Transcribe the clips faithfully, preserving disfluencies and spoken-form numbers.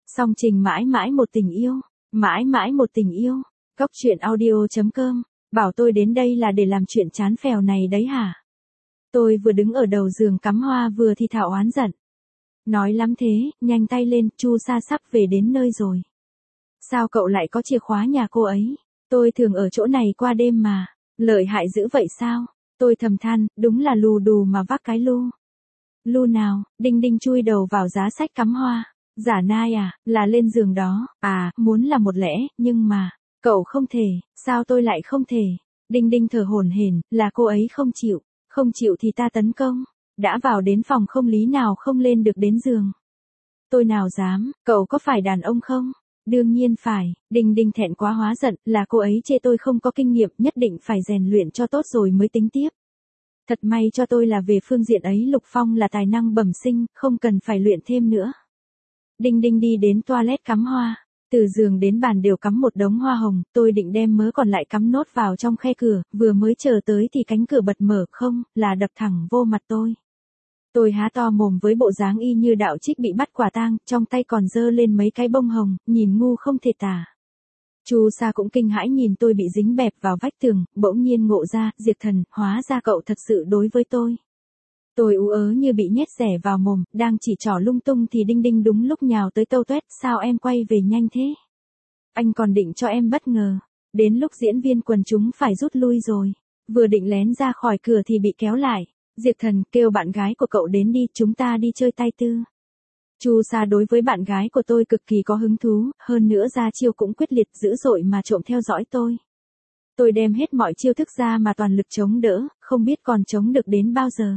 Song trình mãi mãi một tình yêu, mãi mãi một tình yêu. Cóc truyện audio chấm com, bảo tôi đến đây là để làm chuyện chán phèo này đấy hả? Tôi vừa đứng ở đầu giường cắm hoa vừa thì thào oán giận. Nói lắm thế, nhanh tay lên, Chu Sa sắp về đến nơi rồi. Sao cậu lại có chìa khóa nhà cô ấy? Tôi thường ở chỗ này qua đêm mà, lợi hại dữ vậy sao? Tôi thầm than, đúng là lù đù mà vác cái lu. Lu nào? Đinh Đinh chui đầu vào giá sách cắm hoa. Giả nai à, là lên giường đó, à, muốn là một lẽ, nhưng mà, cậu không thể, sao tôi lại không thể? Đinh Đinh thở hổn hển, là cô ấy không chịu, không chịu thì ta tấn công, đã vào đến phòng không lý nào không lên được đến giường. Tôi nào dám, cậu có phải đàn ông không? Đương nhiên phải, Đinh Đinh thẹn quá hóa giận, là cô ấy chê tôi không có kinh nghiệm, nhất định phải rèn luyện cho tốt rồi mới tính tiếp. Thật may cho tôi là về phương diện ấy Lục Phong là tài năng bẩm sinh, không cần phải luyện thêm nữa. Đinh Đinh đi đến toilet cắm hoa, từ giường đến bàn đều cắm một đống hoa hồng, tôi định đem mớ còn lại cắm nốt vào trong khe cửa, vừa mới chờ tới thì cánh cửa bật mở, không, là đập thẳng vô mặt tôi. Tôi há to mồm với bộ dáng y như đạo trích bị bắt quả tang, trong tay còn giơ lên mấy cái bông hồng, nhìn ngu không thể tả. Chu Sa cũng kinh hãi nhìn tôi bị dính bẹp vào vách tường, bỗng nhiên ngộ ra, Diệt Thần, hóa ra cậu thật sự đối với tôi. Tôi ú ớ như bị nhét rẻ vào mồm, đang chỉ trỏ lung tung thì Đinh Đinh đúng lúc nhào tới tâu tuét, sao em quay về nhanh thế? Anh còn định cho em bất ngờ, đến lúc diễn viên quần chúng phải rút lui rồi, vừa định lén ra khỏi cửa thì bị kéo lại. Diệt Thần, kêu bạn gái của cậu đến đi, chúng ta đi chơi tay tư. Chu Sa đối với bạn gái của tôi cực kỳ có hứng thú, hơn nữa ra chiêu cũng quyết liệt dữ dội mà trộm theo dõi tôi. Tôi đem hết mọi chiêu thức ra mà toàn lực chống đỡ, không biết còn chống được đến bao giờ.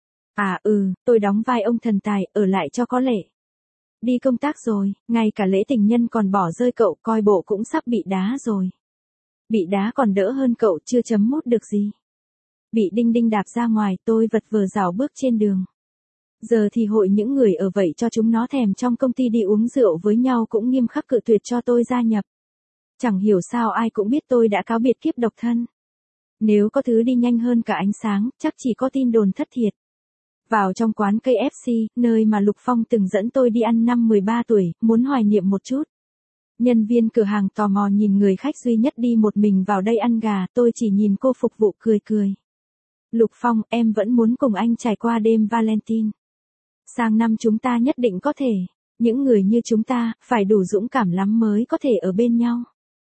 À ừ, tôi đóng vai ông thần tài, ở lại cho có lệ. Đi công tác rồi, ngay cả lễ tình nhân còn bỏ rơi cậu, coi bộ cũng sắp bị đá rồi. Bị đá còn đỡ hơn cậu, chưa chấm mút được gì. Bị Đinh Đinh đạp ra ngoài, tôi vật vờ rảo bước trên đường. Giờ thì hội những người ở vậy cho chúng nó thèm trong công ty đi uống rượu với nhau cũng nghiêm khắc cự tuyệt cho tôi gia nhập. Chẳng hiểu sao ai cũng biết tôi đã cáo biệt kiếp độc thân. Nếu có thứ đi nhanh hơn cả ánh sáng, chắc chỉ có tin đồn thất thiệt. Vào trong quán ca ép xê, nơi mà Lục Phong từng dẫn tôi đi ăn năm mười ba tuổi, muốn hoài niệm một chút. Nhân viên cửa hàng tò mò nhìn người khách duy nhất đi một mình vào đây ăn gà, tôi chỉ nhìn cô phục vụ cười cười. Lục Phong, em vẫn muốn cùng anh trải qua đêm Valentine. Sang năm chúng ta nhất định có thể, những người như chúng ta, phải đủ dũng cảm lắm mới có thể ở bên nhau.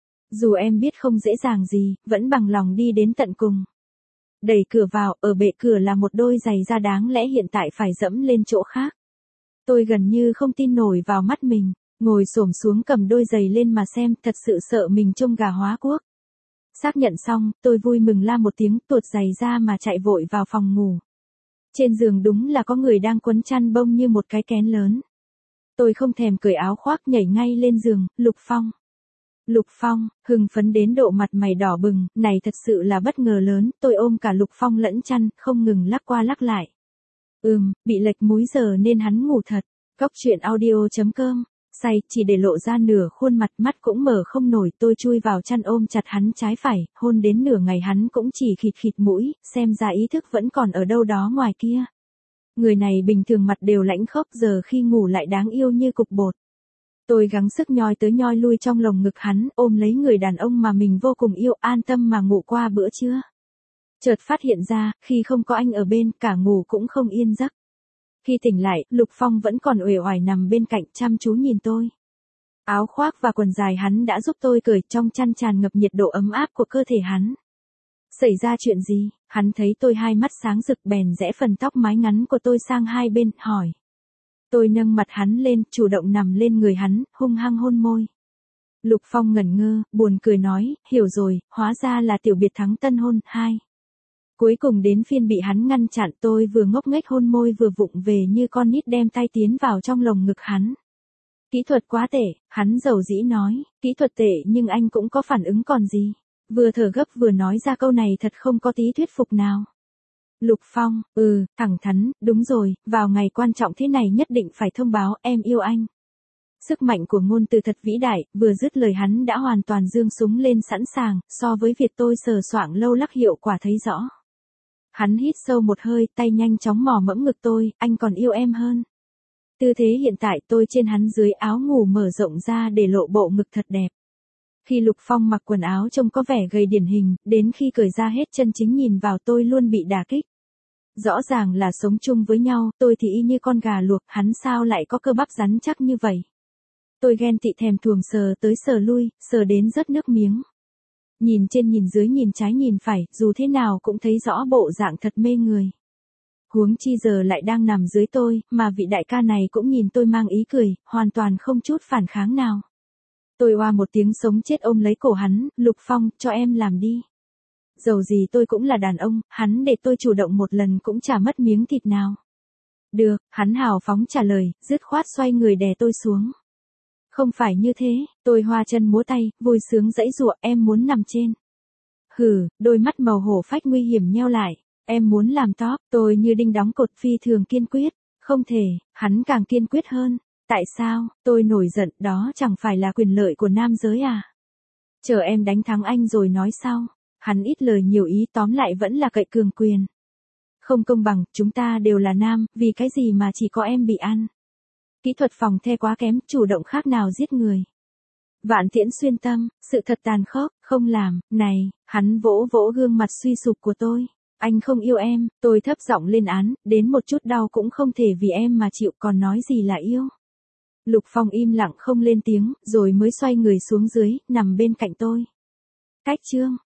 Dù em biết không dễ dàng gì, vẫn bằng lòng đi đến tận cùng. Đẩy cửa vào, ở bệ cửa là một đôi giày da đáng lẽ hiện tại phải dẫm lên chỗ khác. Tôi gần như không tin nổi vào mắt mình, ngồi xổm xuống cầm đôi giày lên mà xem, thật sự sợ mình trông gà hóa cuốc. Xác nhận xong, tôi vui mừng la một tiếng, tuột giày ra mà chạy vội vào phòng ngủ. Trên giường đúng là có người đang quấn chăn bông như một cái kén lớn. Tôi không thèm cởi áo khoác nhảy ngay lên giường, Lục Phong. Lục Phong, hưng phấn đến độ mặt mày đỏ bừng, này thật sự là bất ngờ lớn, tôi ôm cả Lục Phong lẫn chăn, không ngừng lắc qua lắc lại. Ừm, bị lệch múi giờ nên hắn ngủ thật. Cóc truyện audio chấm com, say, chỉ để lộ ra nửa khuôn mặt, mắt cũng mở không nổi, tôi chui vào chăn ôm chặt hắn trái phải, hôn đến nửa ngày hắn cũng chỉ khịt khịt mũi, xem ra ý thức vẫn còn ở đâu đó ngoài kia. Người này bình thường mặt đều lãnh khốc, giờ khi ngủ lại đáng yêu như cục bột. Tôi gắng sức nhoi tới nhoi lui trong lồng ngực hắn, ôm lấy người đàn ông mà mình vô cùng yêu, an tâm mà ngủ qua bữa trưa. Chợt phát hiện ra, khi không có anh ở bên, cả ngủ cũng không yên giấc. Khi tỉnh lại, Lục Phong vẫn còn uể oải nằm bên cạnh chăm chú nhìn tôi. Áo khoác và quần dài hắn đã giúp tôi cởi, trong chăn tràn ngập nhiệt độ ấm áp của cơ thể hắn. Xảy ra chuyện gì? Hắn thấy tôi hai mắt sáng rực bèn rẽ phần tóc mái ngắn của tôi sang hai bên, hỏi. Tôi nâng mặt hắn lên, chủ động nằm lên người hắn, hung hăng hôn môi. Lục Phong ngẩn ngơ, buồn cười nói, hiểu rồi, hóa ra là tiểu biệt thắng tân hôn, hai. Cuối cùng đến phiên bị hắn ngăn chặn, tôi vừa ngốc nghếch hôn môi vừa vụng về như con nít đem tay tiến vào trong lồng ngực hắn. Kỹ thuật quá tệ, hắn dầu dĩ nói, kỹ thuật tệ nhưng anh cũng có phản ứng còn gì. Vừa thở gấp vừa nói ra câu này thật không có tí thuyết phục nào. Lục Phong, ừ, thẳng thắn, đúng rồi, vào ngày quan trọng thế này nhất định phải thông báo, em yêu anh. Sức mạnh của ngôn từ thật vĩ đại, vừa dứt lời hắn đã hoàn toàn giương súng lên sẵn sàng, so với việc tôi sờ soạng lâu lắc hiệu quả thấy rõ. Hắn hít sâu một hơi, tay nhanh chóng mò mẫm ngực tôi, anh còn yêu em hơn. Tư thế hiện tại tôi trên hắn dưới áo ngủ mở rộng ra để lộ bộ ngực thật đẹp. Khi Lục Phong mặc quần áo trông có vẻ gầy điển hình, đến khi cởi ra hết chân chính nhìn vào tôi luôn bị đả kích. Rõ ràng là sống chung với nhau, tôi thì y như con gà luộc, hắn sao lại có cơ bắp rắn chắc như vậy. Tôi ghen tị thèm thuồng sờ tới sờ lui, sờ đến rớt nước miếng. Nhìn trên nhìn dưới nhìn trái nhìn phải, dù thế nào cũng thấy rõ bộ dạng thật mê người. Huống chi giờ lại đang nằm dưới tôi, mà vị đại ca này cũng nhìn tôi mang ý cười, hoàn toàn không chút phản kháng nào. Tôi oa một tiếng sống chết ôm lấy cổ hắn, Lục Phong, cho em làm đi. Dầu gì tôi cũng là đàn ông, hắn để tôi chủ động một lần cũng chả mất miếng thịt nào. Được, hắn hào phóng trả lời, dứt khoát xoay người đè tôi xuống. Không phải như thế, tôi hoa chân múa tay, vui sướng dãy giụa, em muốn nằm trên. Hừ, đôi mắt màu hổ phách nguy hiểm nheo lại, em muốn làm top, tôi như đinh đóng cột phi thường kiên quyết, không thể, hắn càng kiên quyết hơn. Tại sao, tôi nổi giận, đó chẳng phải là quyền lợi của nam giới à? Chờ em đánh thắng anh rồi nói sau. Hắn ít lời nhiều ý, tóm lại vẫn là cậy cường quyền. Không công bằng, chúng ta đều là nam, vì cái gì mà chỉ có em bị ăn. Kỹ thuật phòng the quá kém, chủ động khác nào giết người. Vạn Tiễn xuyên tâm, sự thật tàn khốc, không làm, này, hắn vỗ vỗ gương mặt suy sụp của tôi. Anh không yêu em, tôi thấp giọng lên án, đến một chút đau cũng không thể vì em mà chịu, còn nói gì là yêu. Lục Phong im lặng không lên tiếng, rồi mới xoay người xuống dưới, nằm bên cạnh tôi. Cách chương